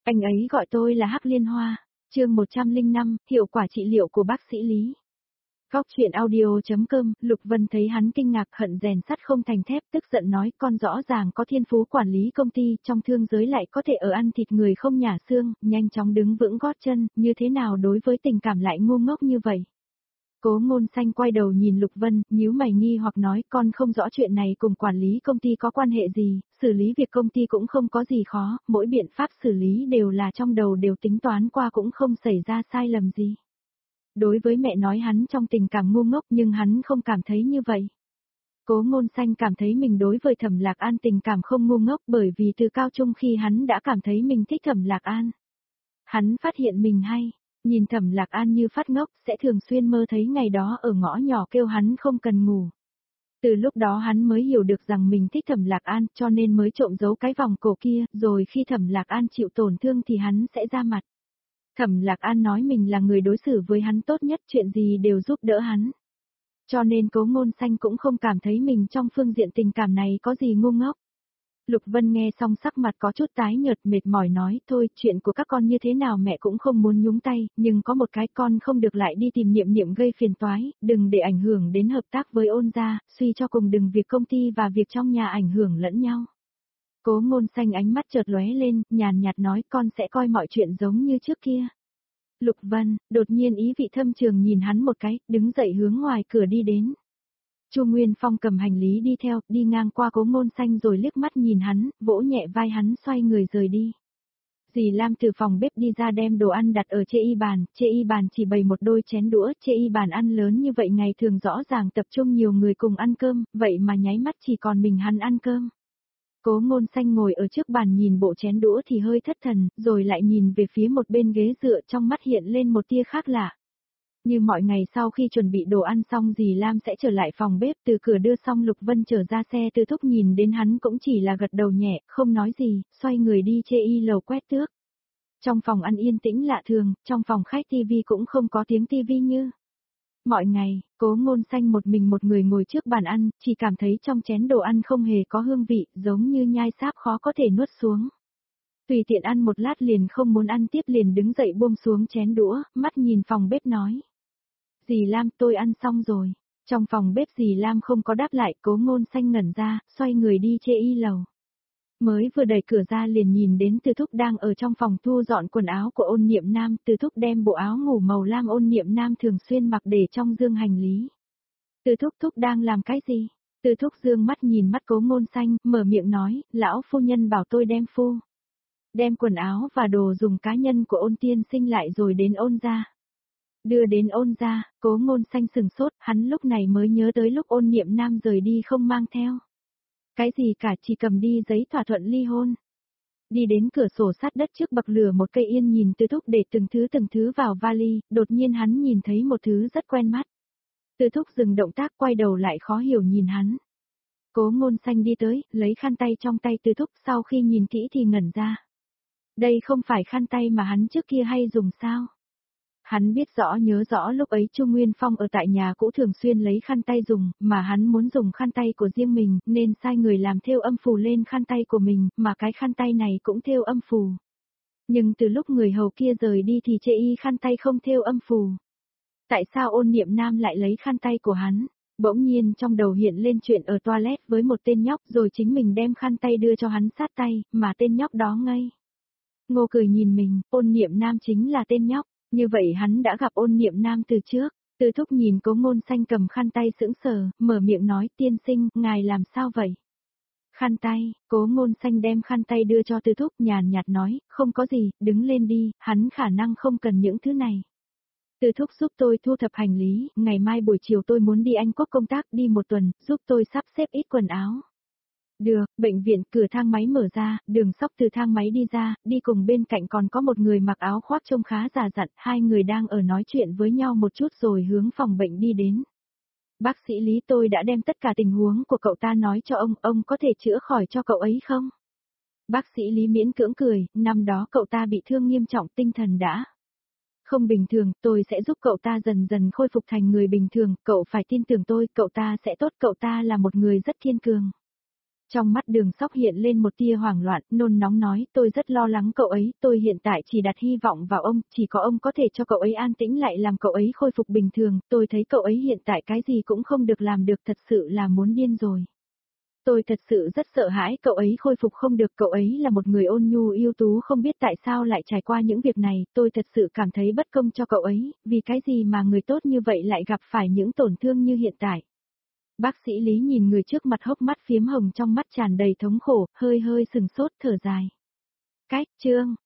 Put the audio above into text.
Anh ấy gọi tôi là Hắc Liên Hoa. Chương 105, hiệu quả trị liệu của bác sĩ Lý. Góc chuyện audio.com, Lục Vân thấy hắn kinh ngạc, hận rèn sắt không thành thép, tức giận nói, con rõ ràng có thiên phú quản lý công ty, trong thương giới lại có thể ở ăn thịt người không nhả xương, nhanh chóng đứng vững gót chân, như thế nào đối với tình cảm lại ngu ngốc như vậy? Cố Ngôn Xanh quay đầu nhìn Lục Vân, nhíu mày nghi hoặc nói, con không rõ chuyện này cùng quản lý công ty có quan hệ gì, xử lý việc công ty cũng không có gì khó, mỗi biện pháp xử lý đều là trong đầu đều tính toán qua, cũng không xảy ra sai lầm gì. Đối với mẹ nói hắn trong tình cảm ngu ngốc, nhưng hắn không cảm thấy như vậy. Cố Ngôn Xanh cảm thấy mình đối với Thẩm Lạc An tình cảm không ngu ngốc, bởi vì từ cao trung khi hắn đã cảm thấy mình thích Thẩm Lạc An. Hắn phát hiện mình hay nhìn Thẩm Lạc An như phát ngốc, sẽ thường xuyên mơ thấy ngày đó ở ngõ nhỏ kêu hắn không cần ngủ. Từ lúc đó hắn mới hiểu được rằng mình thích Thẩm Lạc An, cho nên mới trộm giấu cái vòng cổ kia, rồi khi Thẩm Lạc An chịu tổn thương thì hắn sẽ ra mặt. Thẩm Lạc An nói mình là người đối xử với hắn tốt nhất, chuyện gì đều giúp đỡ hắn. Cho nên Cố Ngôn Xanh cũng không cảm thấy mình trong phương diện tình cảm này có gì ngu ngốc. Lục Vân nghe xong sắc mặt có chút tái nhợt, mệt mỏi nói, thôi, chuyện của các con như thế nào mẹ cũng không muốn nhúng tay, nhưng có một cái con không được lại đi tìm Niệm Niệm gây phiền toái, đừng để ảnh hưởng đến hợp tác với Ôn gia, suy cho cùng đừng việc công ty và việc trong nhà ảnh hưởng lẫn nhau. Cố Ngôn Xanh ánh mắt chợt lóe lên, nhàn nhạt nói, con sẽ coi mọi chuyện giống như trước kia. Lục Vân, đột nhiên ý vị thâm trường nhìn hắn một cái, đứng dậy hướng ngoài cửa đi đến. Chu Nguyên Phong cầm hành lý đi theo, đi ngang qua Cố Ngôn Xanh rồi liếc mắt nhìn hắn, vỗ nhẹ vai hắn xoay người rời đi. Dì Lam từ phòng bếp đi ra đem đồ ăn đặt ở chê y bàn chỉ bày một đôi chén đũa, chê y bàn ăn lớn như vậy ngày thường rõ ràng tập trung nhiều người cùng ăn cơm, vậy mà nháy mắt chỉ còn mình hắn ăn cơm. Cố Ngôn Xanh ngồi ở trước bàn nhìn bộ chén đũa thì hơi thất thần, rồi lại nhìn về phía một bên ghế dựa, trong mắt hiện lên một tia khác lạ. Như mọi ngày sau khi chuẩn bị đồ ăn xong dì Lam sẽ trở lại phòng bếp, từ cửa đưa xong Lục Vân trở ra xe, Từ Thúc nhìn đến hắn cũng chỉ là gật đầu nhẹ, không nói gì, xoay người đi chê y lầu quét tước. Trong phòng ăn yên tĩnh lạ thường, trong phòng khách tivi cũng không có tiếng tivi như mọi ngày. Cố Ngôn Xanh một mình một người ngồi trước bàn ăn, chỉ cảm thấy trong chén đồ ăn không hề có hương vị, giống như nhai sáp khó có thể nuốt xuống. Tùy tiện ăn một lát liền không muốn ăn tiếp, liền đứng dậy buông xuống chén đũa, mắt nhìn phòng bếp nói. Dì Lam, tôi ăn xong rồi. Trong phòng bếp dì Lam không có đáp lại, Cố Ngôn Xanh ngẩn ra, xoay người đi chê y lầu. Mới vừa đẩy cửa ra liền nhìn đến Từ Thúc đang ở trong phòng thu dọn quần áo của Ôn Niệm Nam, Từ Thúc đem bộ áo ngủ màu lam Ôn Niệm Nam thường xuyên mặc để trong dương hành lý. Từ Thúc đang làm cái gì? Từ Thúc dương mắt nhìn mắt Cố Ngôn Xanh, mở miệng nói, lão phu nhân bảo tôi đem quần áo và đồ dùng cá nhân của Ôn tiên sinh lại rồi đến Ôn gia. Đưa đến Ôn gia. Cố Ngôn Xanh sừng sốt, hắn lúc này mới nhớ tới lúc Ôn Niệm Nam rời đi không mang theo cái gì cả, chỉ cầm đi giấy thỏa thuận ly hôn. Đi đến cửa sổ sát đất trước bậc lửa một cây yên nhìn Từ Thúc để từng thứ vào vali, đột nhiên hắn nhìn thấy một thứ rất quen mắt. Từ Thúc dừng động tác, quay đầu lại khó hiểu nhìn hắn. Cố Ngôn Xanh đi tới, lấy khăn tay trong tay Từ Thúc, sau khi nhìn kỹ thì ngẩn ra. Đây không phải khăn tay mà hắn trước kia hay dùng sao? Hắn nhớ rõ lúc ấy Chu Nguyên Phong ở tại nhà cũ thường xuyên lấy khăn tay dùng, mà hắn muốn dùng khăn tay của riêng mình, nên sai người làm thêu âm phù lên khăn tay của mình, mà cái khăn tay này cũng thêu âm phù. Nhưng từ lúc người hầu kia rời đi thì chê y khăn tay không thêu âm phù. Tại sao Ôn Niệm Nam lại lấy khăn tay của hắn? Bỗng nhiên trong đầu hiện lên chuyện ở toilet với một tên nhóc, rồi chính mình đem khăn tay đưa cho hắn sát tay, mà tên nhóc đó ngây ngô cười nhìn mình, Ôn Niệm Nam chính là tên nhóc. Như vậy hắn đã gặp Ôn Niệm Nam từ trước. Từ Thúc nhìn Cố Ngôn Xanh cầm khăn tay sững sờ, mở miệng nói, tiên sinh, ngài làm sao vậy? Khăn tay. Cố Ngôn Xanh đem khăn tay đưa cho Từ Thúc, nhàn nhạt nói, không có gì, đứng lên đi, hắn khả năng không cần những thứ này. Từ Thúc giúp tôi thu thập hành lý, ngày mai buổi chiều tôi muốn đi Anh Quốc công tác, đi một tuần, giúp tôi sắp xếp ít quần áo. Được, bệnh viện, cửa thang máy mở ra, Đường Sóc từ thang máy đi ra, đi cùng bên cạnh còn có một người mặc áo khoác trông khá già dặn, hai người đang ở nói chuyện với nhau một chút rồi hướng phòng bệnh đi đến. Bác sĩ Lý, tôi đã đem tất cả tình huống của cậu ta nói cho ông có thể chữa khỏi cho cậu ấy không? Bác sĩ Lý miễn cưỡng cười, năm đó cậu ta bị thương nghiêm trọng, tinh thần đã không bình thường, tôi sẽ giúp cậu ta dần dần khôi phục thành người bình thường, cậu phải tin tưởng tôi, cậu ta sẽ tốt, cậu ta là một người rất kiên cường. Trong mắt Đường Sóc hiện lên một tia hoảng loạn, nôn nóng nói, tôi rất lo lắng cậu ấy, tôi hiện tại chỉ đặt hy vọng vào ông, chỉ có ông có thể cho cậu ấy an tĩnh lại làm cậu ấy khôi phục bình thường, tôi thấy cậu ấy hiện tại cái gì cũng không được làm được, thật sự là muốn điên rồi. Tôi thật sự rất sợ hãi cậu ấy khôi phục không được, cậu ấy là một người ôn nhu ưu tú không biết tại sao lại trải qua những việc này, tôi thật sự cảm thấy bất công cho cậu ấy, vì cái gì mà người tốt như vậy lại gặp phải những tổn thương như hiện tại. Bác sĩ Lý nhìn người trước mặt hốc mắt phiếm hồng trong mắt tràn đầy thống khổ, hơi hơi sừng sốt thở dài. Chương